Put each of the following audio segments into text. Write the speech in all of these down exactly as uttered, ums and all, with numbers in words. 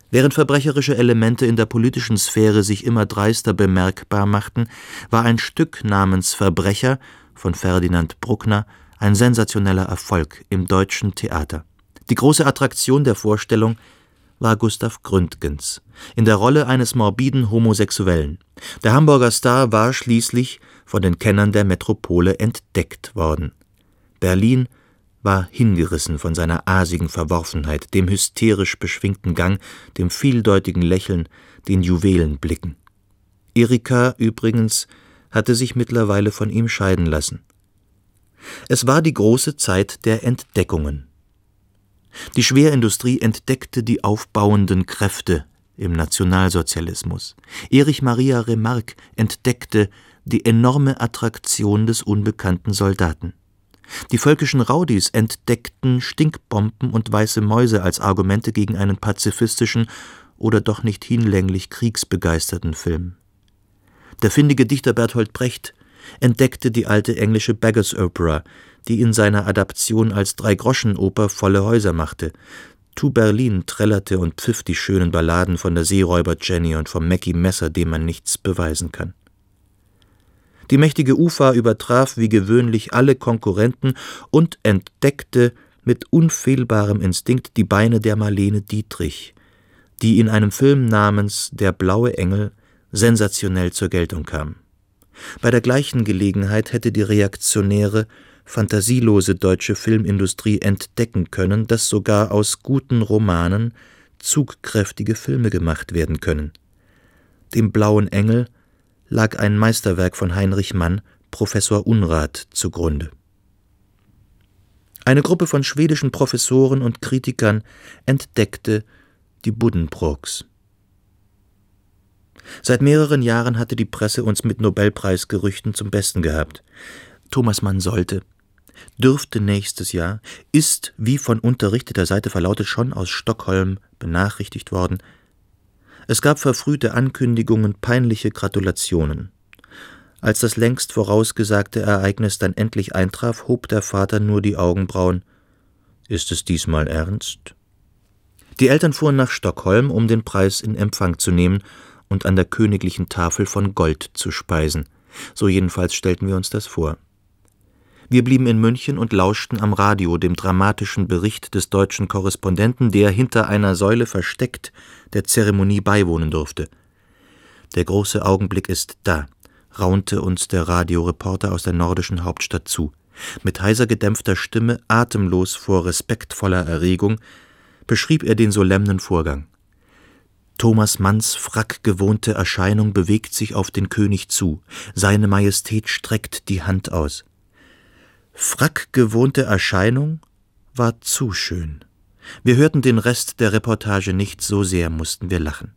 Während verbrecherische Elemente in der politischen Sphäre sich immer dreister bemerkbar machten, war ein Stück namens Verbrecher von Ferdinand Bruckner ein sensationeller Erfolg im deutschen Theater. Die große Attraktion der Vorstellung war Gustav Gründgens in der Rolle eines morbiden Homosexuellen. Der Hamburger Star war schließlich von den Kennern der Metropole entdeckt worden. Berlin war hingerissen von seiner asigen Verworfenheit, dem hysterisch beschwingten Gang, dem vieldeutigen Lächeln, den Juwelenblicken. Erika übrigens hatte sich mittlerweile von ihm scheiden lassen. Es war die große Zeit der Entdeckungen. Die Schwerindustrie entdeckte die aufbauenden Kräfte im Nationalsozialismus. Erich Maria Remarque entdeckte die enorme Attraktion des unbekannten Soldaten. Die völkischen Raudis entdeckten Stinkbomben und weiße Mäuse als Argumente gegen einen pazifistischen oder doch nicht hinlänglich kriegsbegeisterten Film. Der findige Dichter Bertolt Brecht entdeckte die alte englische Beggars Opera, die in seiner Adaption als Dreigroschenoper volle Häuser machte. Tu Berlin trällerte und pfiff die schönen Balladen von der Seeräuber-Jenny und vom Mackie Messer, dem man nichts beweisen kann. Die mächtige U F A übertraf wie gewöhnlich alle Konkurrenten und entdeckte mit unfehlbarem Instinkt die Beine der Marlene Dietrich, die in einem Film namens Der blaue Engel sensationell zur Geltung kam. Bei der gleichen Gelegenheit hätte die reaktionäre, fantasielose deutsche Filmindustrie entdecken können, dass sogar aus guten Romanen zugkräftige Filme gemacht werden können. Dem blauen Engel lag ein Meisterwerk von Heinrich Mann, Professor Unrat, zugrunde. Eine Gruppe von schwedischen Professoren und Kritikern entdeckte die Buddenbrooks. Seit mehreren Jahren hatte die Presse uns mit Nobelpreisgerüchten zum Besten gehabt. Thomas Mann sollte, dürfte nächstes Jahr, ist, wie von unterrichteter Seite verlautet, schon aus Stockholm benachrichtigt worden. Es gab verfrühte Ankündigungen, peinliche Gratulationen. Als das längst vorausgesagte Ereignis dann endlich eintraf, hob der Vater nur die Augenbrauen. »Ist es diesmal ernst?« Die Eltern fuhren nach Stockholm, um den Preis in Empfang zu nehmen und an der königlichen Tafel von Gold zu speisen. So jedenfalls stellten wir uns das vor. Wir blieben in München und lauschten am Radio dem dramatischen Bericht des deutschen Korrespondenten, der hinter einer Säule versteckt der Zeremonie beiwohnen durfte. »Der große Augenblick ist da«, raunte uns der Radioreporter aus der nordischen Hauptstadt zu. Mit heiser gedämpfter Stimme, atemlos vor respektvoller Erregung, beschrieb er den solemnen Vorgang. Thomas Manns frackgewohnte Erscheinung bewegt sich auf den König zu. Seine Majestät streckt die Hand aus. Frackgewohnte Erscheinung war zu schön. Wir hörten den Rest der Reportage nicht, so sehr mussten wir lachen.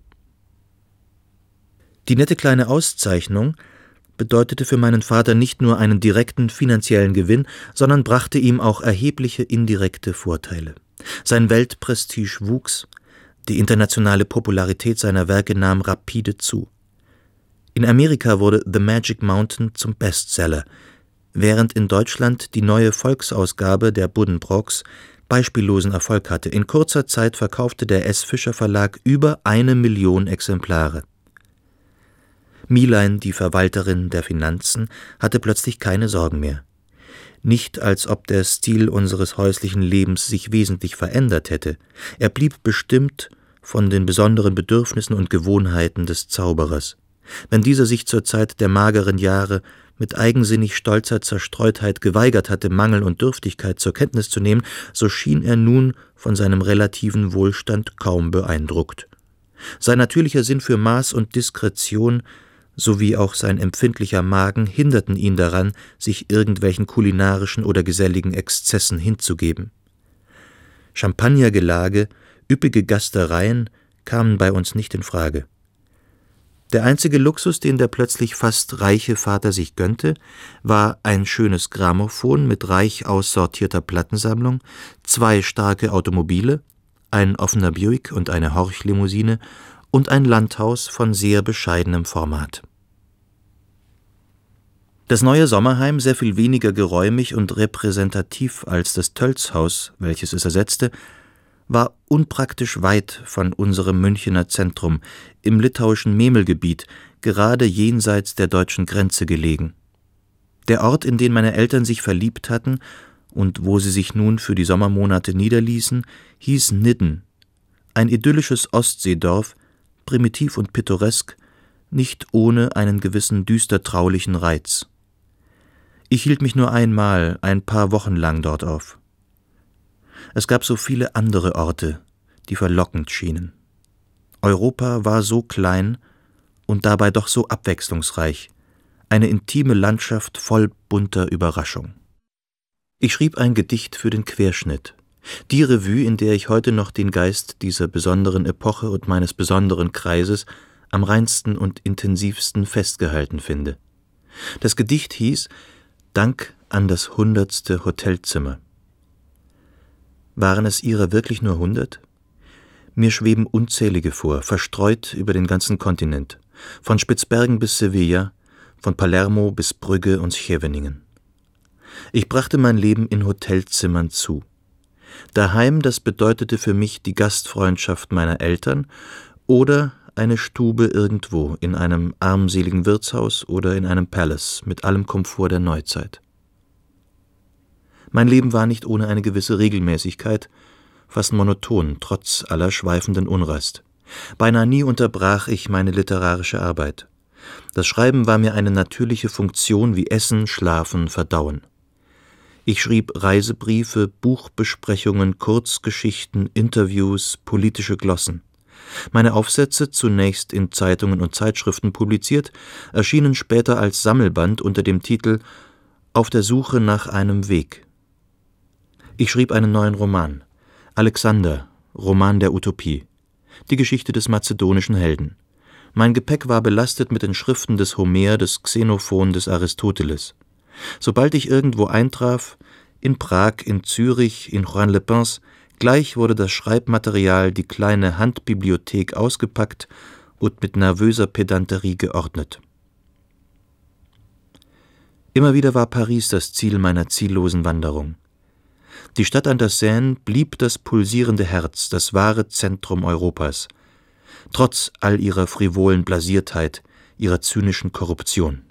Die nette kleine Auszeichnung bedeutete für meinen Vater nicht nur einen direkten finanziellen Gewinn, sondern brachte ihm auch erhebliche indirekte Vorteile. Sein Weltprestige wuchs, die internationale Popularität seiner Werke nahm rapide zu. In Amerika wurde The Magic Mountain zum Bestseller, während in Deutschland die neue Volksausgabe der Buddenbrooks beispiellosen Erfolg hatte. In kurzer Zeit verkaufte der S. Fischer Verlag über eine Million Exemplare. Milein, die Verwalterin der Finanzen, hatte plötzlich keine Sorgen mehr. Nicht, als ob der Stil unseres häuslichen Lebens sich wesentlich verändert hätte. Er blieb bestimmt von den besonderen Bedürfnissen und Gewohnheiten des Zauberers. Wenn dieser sich zur Zeit der mageren Jahre mit eigensinnig stolzer Zerstreutheit geweigert hatte, Mangel und Dürftigkeit zur Kenntnis zu nehmen, so schien er nun von seinem relativen Wohlstand kaum beeindruckt. Sein natürlicher Sinn für Maß und Diskretion sowie auch sein empfindlicher Magen hinderten ihn daran, sich irgendwelchen kulinarischen oder geselligen Exzessen hinzugeben. Champagnergelage, üppige Gastereien kamen bei uns nicht in Frage. Der einzige Luxus, den der plötzlich fast reiche Vater sich gönnte, war ein schönes Grammophon mit reich aussortierter Plattensammlung, zwei starke Automobile, ein offener Buick und eine Horchlimousine und ein Landhaus von sehr bescheidenem Format. Das neue Sommerheim, sehr viel weniger geräumig und repräsentativ als das Tölzhaus, welches es ersetzte, war unpraktisch weit von unserem Münchener Zentrum, im litauischen Memelgebiet, gerade jenseits der deutschen Grenze gelegen. Der Ort, in den meine Eltern sich verliebt hatten und wo sie sich nun für die Sommermonate niederließen, hieß Nidden, ein idyllisches Ostseedorf, primitiv und pittoresk, nicht ohne einen gewissen düster-traulichen Reiz. Ich hielt mich nur einmal, ein paar Wochen lang dort auf. Es gab so viele andere Orte, die verlockend schienen. Europa war so klein und dabei doch so abwechslungsreich, eine intime Landschaft voll bunter Überraschung. Ich schrieb ein Gedicht für den Querschnitt, die Revue, in der ich heute noch den Geist dieser besonderen Epoche und meines besonderen Kreises am reinsten und intensivsten festgehalten finde. Das Gedicht hieß »Dank an das hundertste Hotelzimmer«. Waren es ihrer wirklich nur hundert? Mir schweben unzählige vor, verstreut über den ganzen Kontinent, von Spitzbergen bis Sevilla, von Palermo bis Brügge und Scheveningen. Ich brachte mein Leben in Hotelzimmern zu. Daheim, das bedeutete für mich die Gastfreundschaft meiner Eltern oder eine Stube irgendwo in einem armseligen Wirtshaus oder in einem Palace mit allem Komfort der Neuzeit. Mein Leben war nicht ohne eine gewisse Regelmäßigkeit, fast monoton, trotz aller schweifenden Unrast. Beinahe nie unterbrach ich meine literarische Arbeit. Das Schreiben war mir eine natürliche Funktion wie Essen, Schlafen, Verdauen. Ich schrieb Reisebriefe, Buchbesprechungen, Kurzgeschichten, Interviews, politische Glossen. Meine Aufsätze, zunächst in Zeitungen und Zeitschriften publiziert, erschienen später als Sammelband unter dem Titel »Auf der Suche nach einem Weg«. Ich schrieb einen neuen Roman, Alexander, Roman der Utopie, die Geschichte des mazedonischen Helden. Mein Gepäck war belastet mit den Schriften des Homer, des Xenophon, des Aristoteles. Sobald ich irgendwo eintraf, in Prag, in Zürich, in Juan-les-Pins, gleich wurde das Schreibmaterial, die kleine Handbibliothek ausgepackt und mit nervöser Pedanterie geordnet. Immer wieder war Paris das Ziel meiner ziellosen Wanderung. Die Stadt an der Seine blieb das pulsierende Herz, das wahre Zentrum Europas, trotz all ihrer frivolen Blasiertheit, ihrer zynischen Korruption.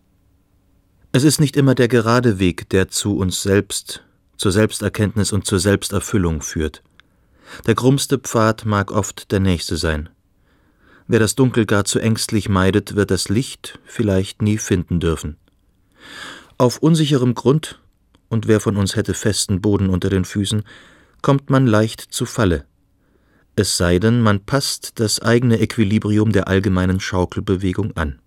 Es ist nicht immer der gerade Weg, der zu uns selbst, zur Selbsterkenntnis und zur Selbsterfüllung führt. Der krummste Pfad mag oft der nächste sein. Wer das Dunkel gar zu ängstlich meidet, wird das Licht vielleicht nie finden dürfen. Auf unsicherem Grund, und wer von uns hätte festen Boden unter den Füßen, kommt man leicht zu Falle. Es sei denn, man passt das eigene Equilibrium der allgemeinen Schaukelbewegung an.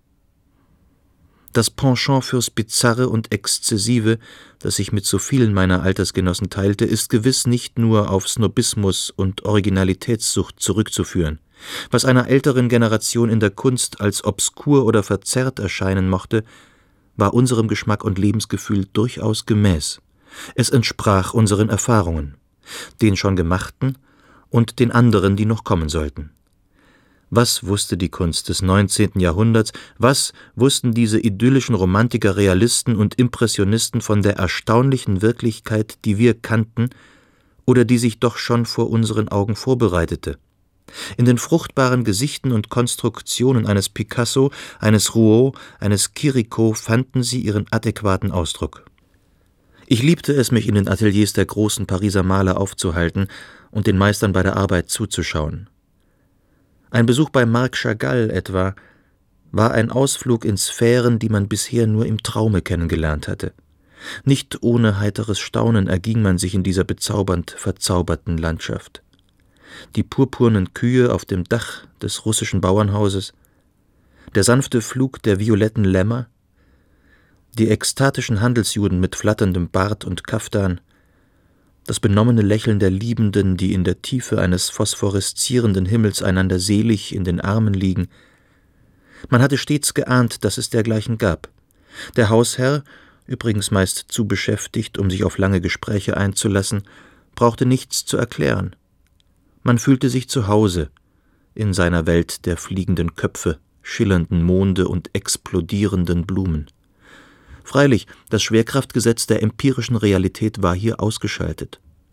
Das Penchant fürs Bizarre und Exzessive, das ich mit so vielen meiner Altersgenossen teilte, ist gewiss nicht nur auf Snobismus und Originalitätssucht zurückzuführen. Was einer älteren Generation in der Kunst als obskur oder verzerrt erscheinen mochte, war unserem Geschmack und Lebensgefühl durchaus gemäß. Es entsprach unseren Erfahrungen, den schon gemachten und den anderen, die noch kommen sollten. Was wusste die Kunst des neunzehnten Jahrhunderts, was wussten diese idyllischen Romantiker, Realisten und Impressionisten von der erstaunlichen Wirklichkeit, die wir kannten oder die sich doch schon vor unseren Augen vorbereitete? In den fruchtbaren Gesichten und Konstruktionen eines Picasso, eines Rouault, eines Chirico fanden sie ihren adäquaten Ausdruck. Ich liebte es, mich in den Ateliers der großen Pariser Maler aufzuhalten und den Meistern bei der Arbeit zuzuschauen. Ein Besuch bei Marc Chagall etwa war ein Ausflug in Sphären, die man bisher nur im Traume kennengelernt hatte. Nicht ohne heiteres Staunen erging man sich in dieser bezaubernd verzauberten Landschaft. Die purpurnen Kühe auf dem Dach des russischen Bauernhauses, der sanfte Flug der violetten Lämmer, die ekstatischen Handelsjuden mit flatterndem Bart und Kaftan, das benommene Lächeln der Liebenden, die in der Tiefe eines phosphoreszierenden Himmels einander selig in den Armen liegen. Man hatte stets geahnt, dass es dergleichen gab. Der Hausherr, übrigens meist zu beschäftigt, um sich auf lange Gespräche einzulassen, brauchte nichts zu erklären. Man fühlte sich zu Hause in seiner Welt der fliegenden Köpfe, schillernden Monde und explodierenden Blumen. Freilich, das Schwerkraftgesetz der empirischen Realität war hier ausgeschaltet.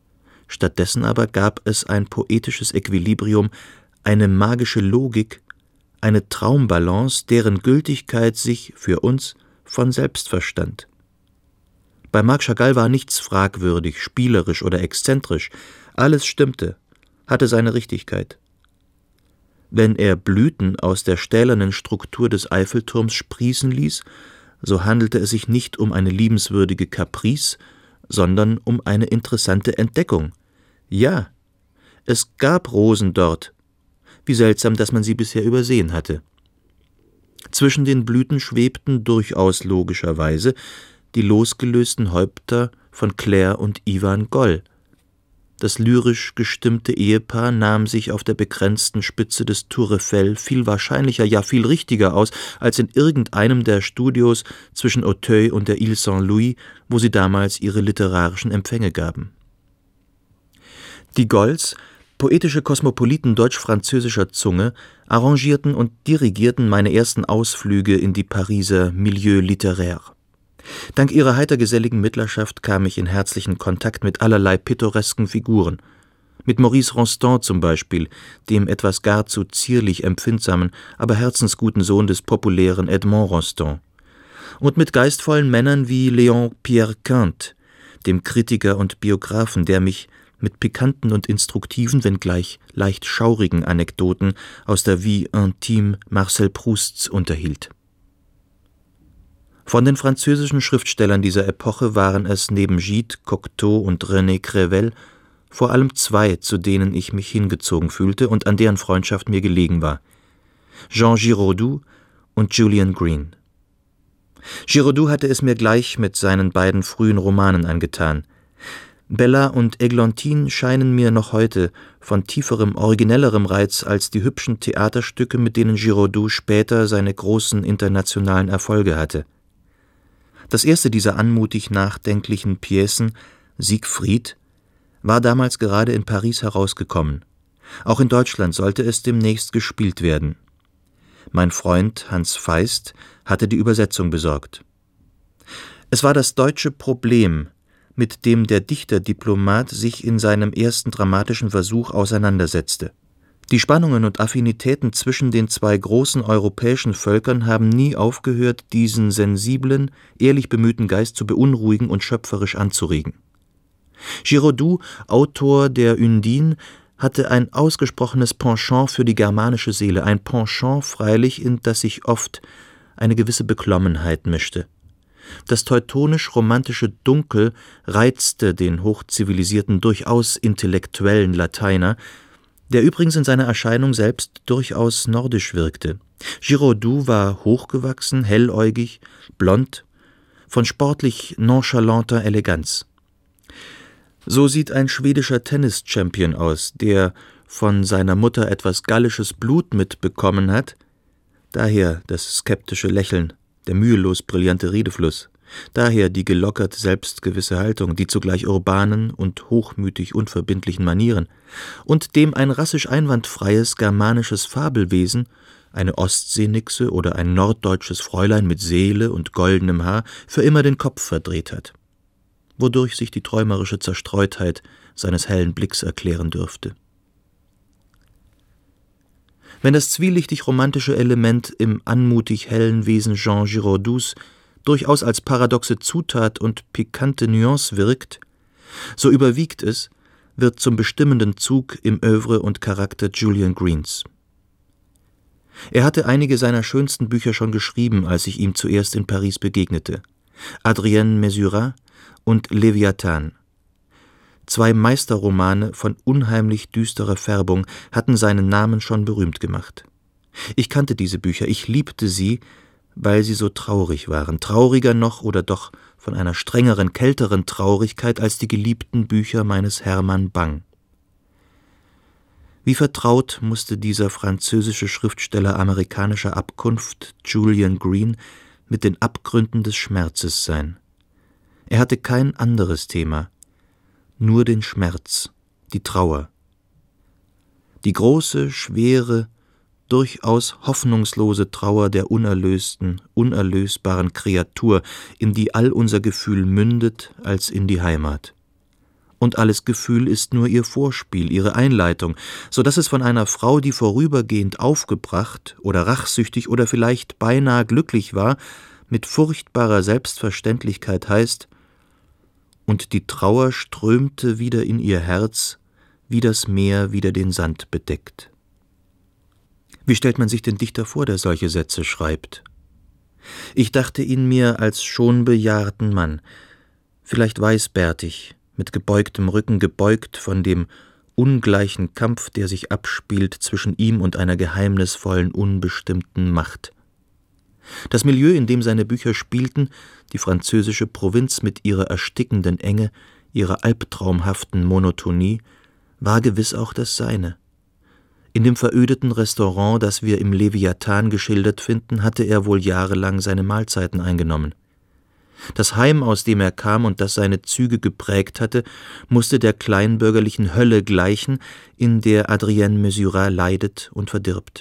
Stattdessen aber gab es ein poetisches Equilibrium, eine magische Logik, eine Traumbalance, deren Gültigkeit sich für uns von selbst verstand. Bei Marc Chagall war nichts fragwürdig, spielerisch oder exzentrisch. Alles stimmte, hatte seine Richtigkeit. Wenn er Blüten aus der stählernen Struktur des Eiffelturms sprießen ließ, so handelte es sich nicht um eine liebenswürdige Caprice, sondern um eine interessante Entdeckung. Ja, es gab Rosen dort. Wie seltsam, dass man sie bisher übersehen hatte. Zwischen den Blüten schwebten durchaus logischerweise die losgelösten Häupter von Claire und Ivan Goll. Das lyrisch gestimmte Ehepaar nahm sich auf der begrenzten Spitze des Tour Eiffel viel wahrscheinlicher, ja viel richtiger aus, als in irgendeinem der Studios zwischen Auteuil und der Ile Saint-Louis, wo sie damals ihre literarischen Empfänge gaben. Die Golls, poetische Kosmopoliten deutsch-französischer Zunge, arrangierten und dirigierten meine ersten Ausflüge in die Pariser Milieux littéraires. Dank ihrer heitergeselligen Mittlerschaft kam ich in herzlichen Kontakt mit allerlei pittoresken Figuren. Mit Maurice Rostand zum Beispiel, dem etwas gar zu zierlich empfindsamen, aber herzensguten Sohn des populären Edmond Rostand. Und mit geistvollen Männern wie Léon Pierre Quint, dem Kritiker und Biografen, der mich mit pikanten und instruktiven, wenngleich leicht schaurigen Anekdoten aus der Vie intime Marcel Prousts unterhielt. Von den französischen Schriftstellern dieser Epoche waren es neben Gide, Cocteau und René Crevel vor allem zwei, zu denen ich mich hingezogen fühlte und an deren Freundschaft mir gelegen war: Jean Giraudoux und Julian Green. Giraudoux hatte es mir gleich mit seinen beiden frühen Romanen angetan. Bella und Églantine scheinen mir noch heute von tieferem, originellerem Reiz als die hübschen Theaterstücke, mit denen Giraudoux später seine großen internationalen Erfolge hatte. Das erste dieser anmutig nachdenklichen Piecen, Siegfried, war damals gerade in Paris herausgekommen. Auch in Deutschland sollte es demnächst gespielt werden. Mein Freund Hans Feist hatte die Übersetzung besorgt. Es war das deutsche Problem, mit dem der Dichter-Diplomat sich in seinem ersten dramatischen Versuch auseinandersetzte. Die Spannungen und Affinitäten zwischen den zwei großen europäischen Völkern haben nie aufgehört, diesen sensiblen, ehrlich bemühten Geist zu beunruhigen und schöpferisch anzuregen. Giraudoux, Autor der Undine, hatte ein ausgesprochenes Penchant für die germanische Seele, ein Penchant freilich, in das sich oft eine gewisse Beklommenheit mischte. Das teutonisch-romantische Dunkel reizte den hochzivilisierten, durchaus intellektuellen Lateiner, der übrigens in seiner Erscheinung selbst durchaus nordisch wirkte. Giraudoux war hochgewachsen, helläugig, blond, von sportlich nonchalanter Eleganz. So sieht ein schwedischer Tennis-Champion aus, der von seiner Mutter etwas gallisches Blut mitbekommen hat, daher das skeptische Lächeln, der mühelos brillante Redefluss, daher die gelockert selbstgewisse Haltung, die zugleich urbanen und hochmütig unverbindlichen Manieren, und dem ein rassisch einwandfreies germanisches Fabelwesen, eine Ostseenixe oder ein norddeutsches Fräulein mit Seele und goldenem Haar, für immer den Kopf verdreht hat, wodurch sich die träumerische Zerstreutheit seines hellen Blicks erklären dürfte. Wenn das zwielichtig romantische Element im anmutig hellen Wesen Jean Giraudoux durchaus als paradoxe Zutat und pikante Nuance wirkt, so überwiegt es, wird zum bestimmenden Zug im Œuvre und Charakter Julian Greens. Er hatte einige seiner schönsten Bücher schon geschrieben, als ich ihm zuerst in Paris begegnete: Adrienne Mesurat und Leviathan. Zwei Meisterromane von unheimlich düsterer Färbung hatten seinen Namen schon berühmt gemacht. Ich kannte diese Bücher, ich liebte sie, weil sie so traurig waren, trauriger noch oder doch von einer strengeren, kälteren Traurigkeit als die geliebten Bücher meines Hermann Bang. Wie vertraut musste dieser französische Schriftsteller amerikanischer Abkunft, Julian Green, mit den Abgründen des Schmerzes sein. Er hatte kein anderes Thema, nur den Schmerz, die Trauer. Die große, schwere, durchaus hoffnungslose Trauer der unerlösten, unerlösbaren Kreatur, in die all unser Gefühl mündet als in die Heimat. und alles Gefühl ist nur ihr Vorspiel, ihre Einleitung, so dass es von einer Frau, die vorübergehend aufgebracht oder rachsüchtig oder vielleicht beinahe glücklich war, mit furchtbarer Selbstverständlichkeit heißt: Und die Trauer strömte wieder in ihr Herz, wie das Meer wieder den Sand bedeckt. Wie stellt man sich den Dichter vor, der solche Sätze schreibt? Ich dachte ihn mir als schon bejahrten Mann, vielleicht weißbärtig, mit gebeugtem Rücken, gebeugt von dem ungleichen Kampf, der sich abspielt zwischen ihm und einer geheimnisvollen, unbestimmten Macht. Das Milieu, in dem seine Bücher spielten, die französische Provinz mit ihrer erstickenden Enge, ihrer albtraumhaften Monotonie, war gewiss auch das seine. In dem verödeten Restaurant, das wir im Leviathan geschildert finden, hatte er wohl jahrelang seine Mahlzeiten eingenommen. Das Heim, aus dem er kam und das seine Züge geprägt hatte, musste der kleinbürgerlichen Hölle gleichen, in der Adrienne Mesurat leidet und verdirbt.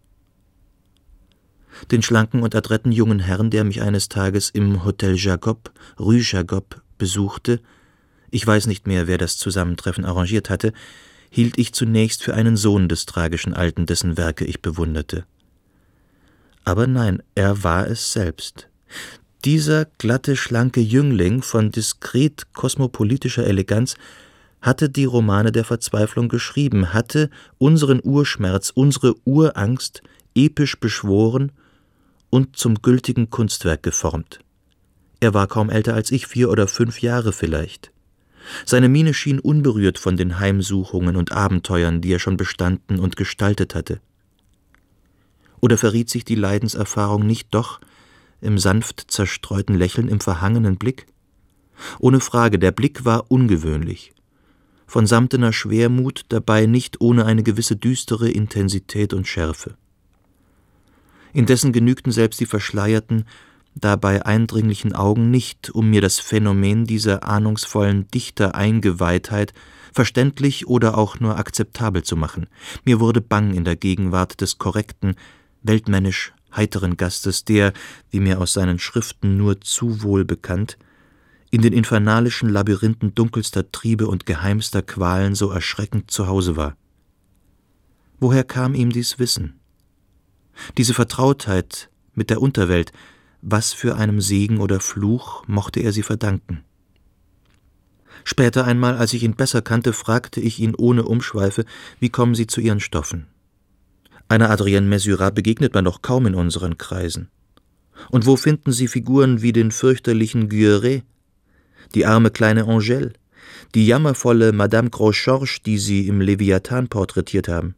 Den schlanken und adretten jungen Herrn, der mich eines Tages im Hotel Jacob, Rue Jacob, besuchte, ich weiß nicht mehr, wer das Zusammentreffen arrangiert hatte, hielt ich zunächst für einen Sohn des tragischen Alten, dessen Werke ich bewunderte. Aber nein, er war es selbst. Dieser glatte, schlanke Jüngling von diskret kosmopolitischer Eleganz hatte die Romane der Verzweiflung geschrieben, hatte unseren Urschmerz, unsere Urangst episch beschworen und zum gültigen Kunstwerk geformt. Er war kaum älter als ich, vier oder fünf Jahre vielleicht. Seine Miene schien unberührt von den Heimsuchungen und Abenteuern, die er schon bestanden und gestaltet hatte. Oder verriet sich die Leidenserfahrung nicht doch im sanft zerstreuten Lächeln, im verhangenen Blick? Ohne Frage, der Blick war ungewöhnlich, von samtener Schwermut, dabei nicht ohne eine gewisse düstere Intensität und Schärfe. Indessen genügten selbst die verschleierten, dabei eindringlichen Augen nicht, um mir das Phänomen dieser ahnungsvollen Dichtereingeweihtheit verständlich oder auch nur akzeptabel zu machen. Mir wurde bang in der Gegenwart des korrekten, weltmännisch heiteren Gastes, der, wie mir aus seinen Schriften nur zu wohl bekannt, in den infernalischen Labyrinthen dunkelster Triebe und geheimster Qualen so erschreckend zu Hause war. Woher kam ihm dies Wissen? Diese Vertrautheit mit der Unterwelt, was für einem Segen oder Fluch mochte er sie verdanken? Später einmal, als ich ihn besser kannte, fragte ich ihn ohne Umschweife, wie kommen Sie zu Ihren Stoffen? Einer Adrienne Mesurat begegnet man doch kaum in unseren Kreisen. Und wo finden Sie Figuren wie den fürchterlichen Guilleret, die arme kleine Angèle, die jammervolle Madame Gros-Georges, die Sie im Leviathan porträtiert haben?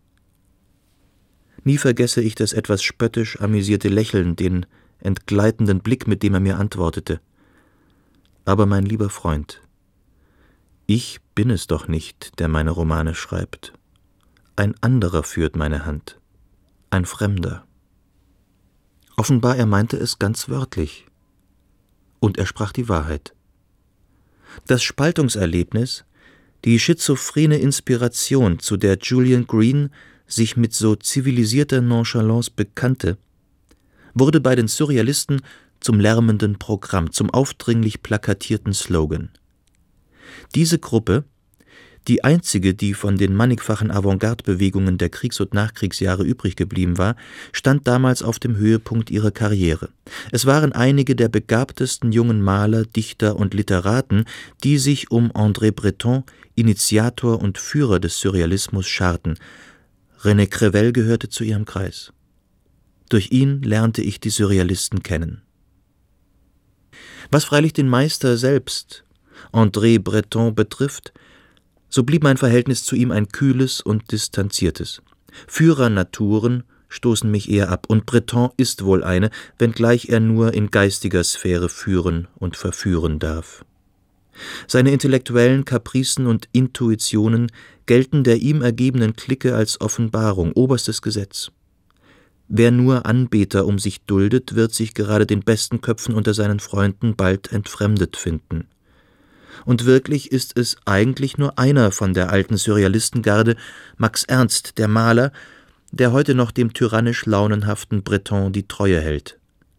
Nie vergesse ich das etwas spöttisch amüsierte Lächeln, den entgleitenden Blick, mit dem er mir antwortete. Aber mein lieber Freund, ich bin es doch nicht, der meine Romane schreibt. Ein anderer führt meine Hand, ein Fremder. Offenbar, er meinte es ganz wörtlich. Und er sprach die Wahrheit. Das Spaltungserlebnis, die schizophrene Inspiration, zu der Julian Green sich mit so zivilisierter Nonchalance bekannte, wurde bei den Surrealisten zum lärmenden Programm, zum aufdringlich plakatierten Slogan. Diese Gruppe, die einzige, die von den mannigfachen Avantgarde-Bewegungen der Kriegs- und Nachkriegsjahre übrig geblieben war, stand damals auf dem Höhepunkt ihrer Karriere. Es waren einige der begabtesten jungen Maler, Dichter und Literaten, die sich um André Breton, Initiator und Führer des Surrealismus, scharten. René Crevel gehörte zu ihrem Kreis. Durch ihn lernte ich die Surrealisten kennen. Was freilich den Meister selbst, André Breton, betrifft, so blieb mein Verhältnis zu ihm ein kühles und distanziertes. Führernaturen stoßen mich eher ab, und Breton ist wohl eine, wenngleich er nur in geistiger Sphäre führen und verführen darf. Seine intellektuellen Kapricen und Intuitionen gelten der ihm ergebenen Clique als Offenbarung, oberstes Gesetz. Wer nur Anbeter um sich duldet, wird sich gerade den besten Köpfen unter seinen Freunden bald entfremdet finden. Und wirklich ist es eigentlich nur einer von der alten Surrealistengarde, Max Ernst, der Maler, der heute noch dem tyrannisch launenhaften Breton die Treue hält.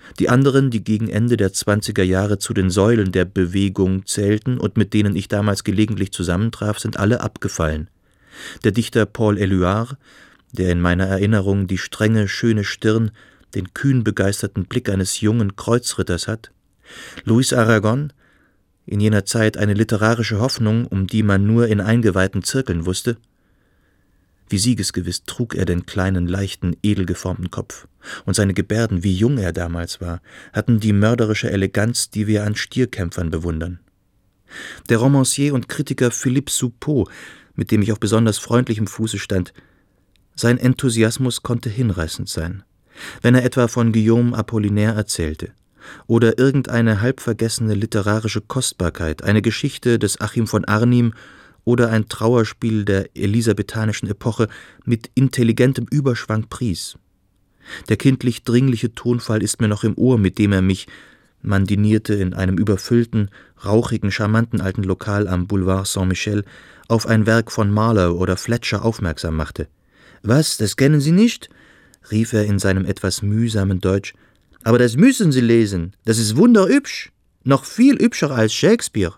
Die anderen, die gegen Ende der zwanziger Jahre zu den Säulen der Bewegung zählten und mit denen ich damals gelegentlich zusammentraf, sind alle abgefallen. Der Dichter Paul Éluard, der in meiner Erinnerung die strenge, schöne Stirn, den kühn begeisterten Blick eines jungen Kreuzritters hat. Luis Aragon, in jener Zeit eine literarische Hoffnung, um die man nur in eingeweihten Zirkeln wusste. Wie siegesgewiss trug er den kleinen, leichten, edel geformten Kopf, und seine Gebärden, wie jung er damals war, hatten die mörderische Eleganz, die wir an Stierkämpfern bewundern. Der Romancier und Kritiker Philippe Soupeau, mit dem ich auf besonders freundlichem Fuße stand, sein Enthusiasmus konnte hinreißend sein, wenn er etwa von Guillaume Apollinaire erzählte, oder irgendeine halbvergessene literarische Kostbarkeit, eine Geschichte des Achim von Arnim oder ein Trauerspiel der elisabethanischen Epoche mit intelligentem Überschwang pries. Der kindlich dringliche Tonfall ist mir noch im Ohr, mit dem er mich, man dinierte in einem überfüllten, rauchigen, charmanten alten Lokal am Boulevard Saint-Michel, auf ein Werk von Marlowe oder Fletcher aufmerksam machte. »Was, das kennen Sie nicht?« rief er in seinem etwas mühsamen Deutsch. »Aber das müssen Sie lesen, das ist wunderhübsch, noch viel hübscher als Shakespeare.«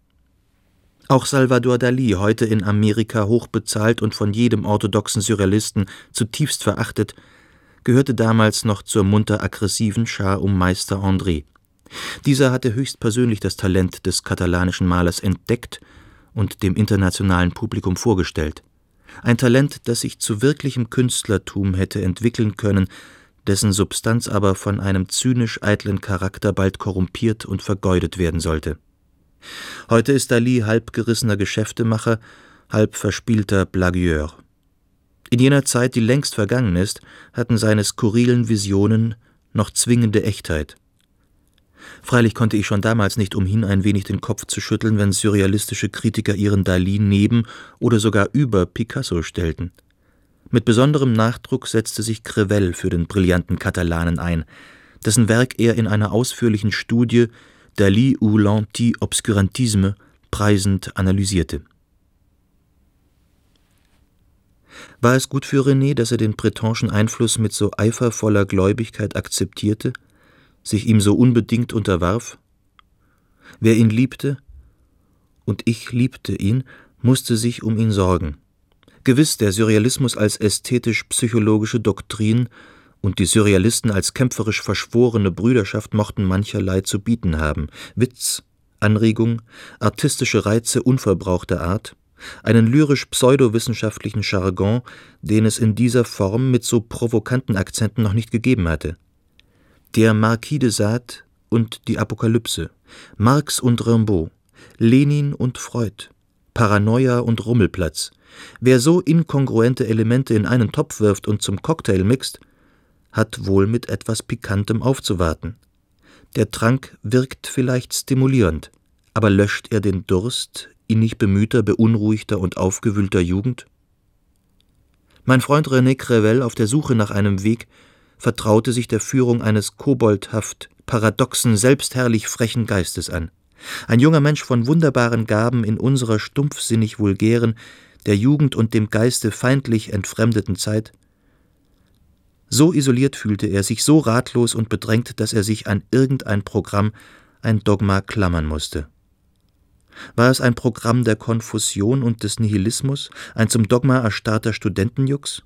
Auch Salvador Dali, heute in Amerika hochbezahlt und von jedem orthodoxen Surrealisten zutiefst verachtet, gehörte damals noch zur munter aggressiven Schar um Meister André. Dieser hatte höchstpersönlich das Talent des katalanischen Malers entdeckt und dem internationalen Publikum vorgestellt. Ein Talent, das sich zu wirklichem Künstlertum hätte entwickeln können, dessen Substanz aber von einem zynisch eitlen Charakter bald korrumpiert und vergeudet werden sollte. Heute ist Dali halb gerissener Geschäftemacher, halb verspielter Blagueur. In jener Zeit, die längst vergangen ist, hatten seine skurrilen Visionen noch zwingende Echtheit. Freilich konnte ich schon damals nicht umhin, ein wenig den Kopf zu schütteln, wenn surrealistische Kritiker ihren Dali neben oder sogar über Picasso stellten. Mit besonderem Nachdruck setzte sich Crevel für den brillanten Katalanen ein, dessen Werk er in einer ausführlichen Studie Dali ou l'anti-obscurantisme preisend analysierte. War es gut für René, dass er den bretonschen Einfluss mit so eifervoller Gläubigkeit akzeptierte, sich ihm so unbedingt unterwarf? Wer ihn liebte, und ich liebte ihn, musste sich um ihn sorgen. Gewiss, der Surrealismus als ästhetisch-psychologische Doktrin und die Surrealisten als kämpferisch verschworene Brüderschaft mochten mancherlei zu bieten haben. Witz, Anregung, artistische Reize unverbrauchter Art, einen lyrisch-pseudowissenschaftlichen Jargon, den es in dieser Form mit so provokanten Akzenten noch nicht gegeben hatte. Der Marquis de Sade und die Apokalypse, Marx und Rimbaud, Lenin und Freud, Paranoia und Rummelplatz. Wer so inkongruente Elemente in einen Topf wirft und zum Cocktail mixt, hat wohl mit etwas Pikantem aufzuwarten. Der Trank wirkt vielleicht stimulierend, aber löscht er den Durst innig bemühter, beunruhigter und aufgewühlter Jugend? Mein Freund René Crevel, auf der Suche nach einem Weg, vertraute sich der Führung eines koboldhaft, paradoxen, selbstherrlich frechen Geistes an. Ein junger Mensch von wunderbaren Gaben in unserer stumpfsinnig vulgären, der Jugend und dem Geiste feindlich entfremdeten Zeit. So isoliert fühlte er sich, so ratlos und bedrängt, dass er sich an irgendein Programm, ein Dogma klammern musste. War es ein Programm der Konfusion und des Nihilismus, ein zum Dogma erstarrter Studentenjux?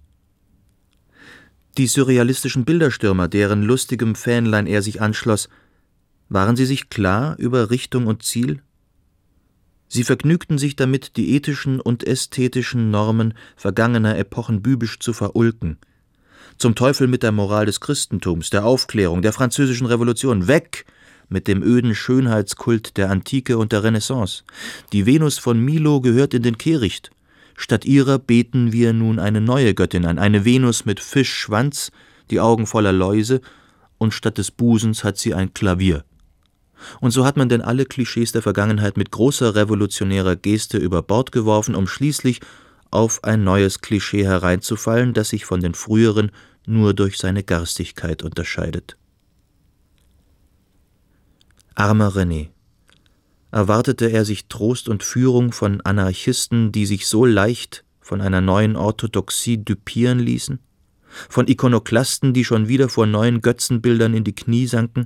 Die surrealistischen Bilderstürmer, deren lustigem Fähnlein er sich anschloss, waren sie sich klar über Richtung und Ziel? Sie vergnügten sich damit, die ethischen und ästhetischen Normen vergangener Epochen bübisch zu verulken. Zum Teufel mit der Moral des Christentums, der Aufklärung, der französischen Revolution, weg mit dem öden Schönheitskult der Antike und der Renaissance. Die Venus von Milo gehört in den Kehricht. Statt ihrer beten wir nun eine neue Göttin an, eine Venus mit Fischschwanz, die Augen voller Läuse, und statt des Busens hat sie ein Klavier. Und so hat man denn alle Klischees der Vergangenheit mit großer revolutionärer Geste über Bord geworfen, um schließlich auf ein neues Klischee hereinzufallen, das sich von den früheren nur durch seine Garstigkeit unterscheidet. Armer René. Erwartete er sich Trost und Führung von Anarchisten, die sich so leicht von einer neuen Orthodoxie düpieren ließen? von Ikonoklasten, die schon wieder vor neuen Götzenbildern in die Knie sanken?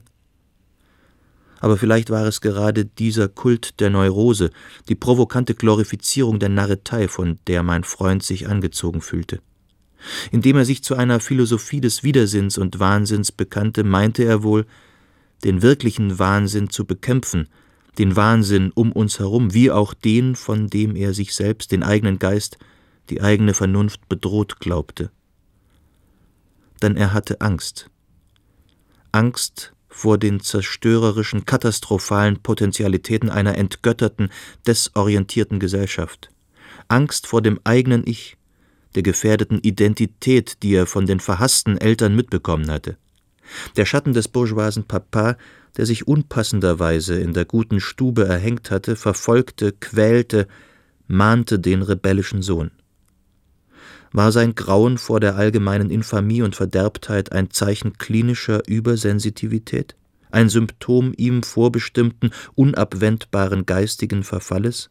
Aber vielleicht war es gerade dieser Kult der Neurose, die provokante Glorifizierung der Narretei, von der mein Freund sich angezogen fühlte. Indem er sich zu einer Philosophie des Widersinns und Wahnsinns bekannte, meinte er wohl, den wirklichen Wahnsinn zu bekämpfen, den Wahnsinn um uns herum, wie auch den, von dem er sich selbst, den eigenen Geist, die eigene Vernunft bedroht glaubte. Denn er hatte Angst. Angst vor den zerstörerischen, katastrophalen Potentialitäten einer entgötterten, desorientierten Gesellschaft. Angst vor dem eigenen Ich, der gefährdeten Identität, die er von den verhassten Eltern mitbekommen hatte. Der Schatten des bourgeoisen Papa, der sich unpassenderweise in der guten Stube erhängt hatte, verfolgte, quälte, mahnte den rebellischen Sohn. War sein Grauen vor der allgemeinen Infamie und Verderbtheit ein Zeichen klinischer Übersensitivität, ein Symptom ihm vorbestimmten, unabwendbaren geistigen Verfalles?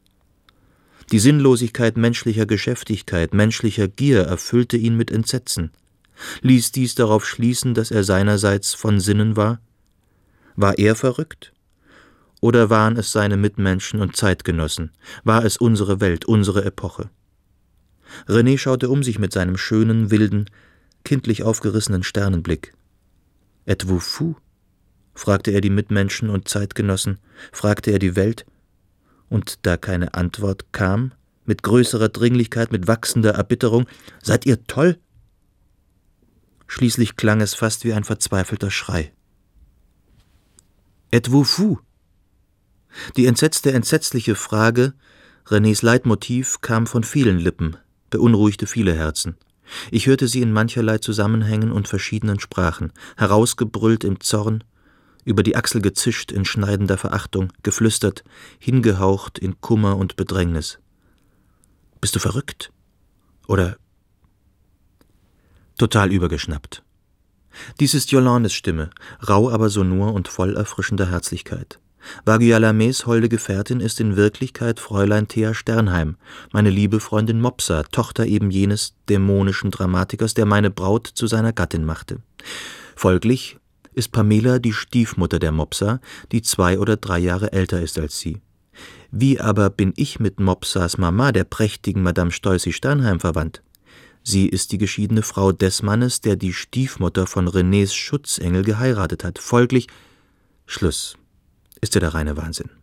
Die Sinnlosigkeit menschlicher Geschäftigkeit, menschlicher Gier erfüllte ihn mit Entsetzen. Ließ dies darauf schließen, dass er seinerseits von Sinnen war? War er verrückt? Oder waren es seine Mitmenschen und Zeitgenossen? War es unsere Welt, unsere Epoche? René schaute um sich mit seinem schönen, wilden, kindlich aufgerissenen Sternenblick. »Êtes-vous fou?« fragte er die Mitmenschen und Zeitgenossen, fragte er die Welt, und da keine Antwort kam, mit größerer Dringlichkeit, mit wachsender Erbitterung, »Seid ihr toll?« Schließlich klang es fast wie ein verzweifelter Schrei. »Êtes-vous fou?« Die entsetzte, entsetzliche Frage, Renés Leitmotiv, kam von vielen Lippen, beunruhigte viele Herzen. Ich hörte sie in mancherlei Zusammenhängen und verschiedenen Sprachen, herausgebrüllt im Zorn, über die Achsel gezischt in schneidender Verachtung, geflüstert, hingehaucht in Kummer und Bedrängnis. »Bist du verrückt? Oder…« Total übergeschnappt. Dies ist Yolandes Stimme, rau aber sonor und voll erfrischender Herzlichkeit. Waguyalamés holde Gefährtin ist in Wirklichkeit Fräulein Thea Sternheim, meine liebe Freundin Mopsa, Tochter eben jenes dämonischen Dramatikers, der meine Braut zu seiner Gattin machte. Folglich ist Pamela die Stiefmutter der Mopsa, die zwei oder drei Jahre älter ist als sie. Wie aber bin ich mit Mopsas Mama, der prächtigen Madame Stolzi Sternheim, verwandt? Sie ist die geschiedene Frau des Mannes, der die Stiefmutter von Renés Schutzengel geheiratet hat. Folglich Schluss. Ist ja der reine Wahnsinn.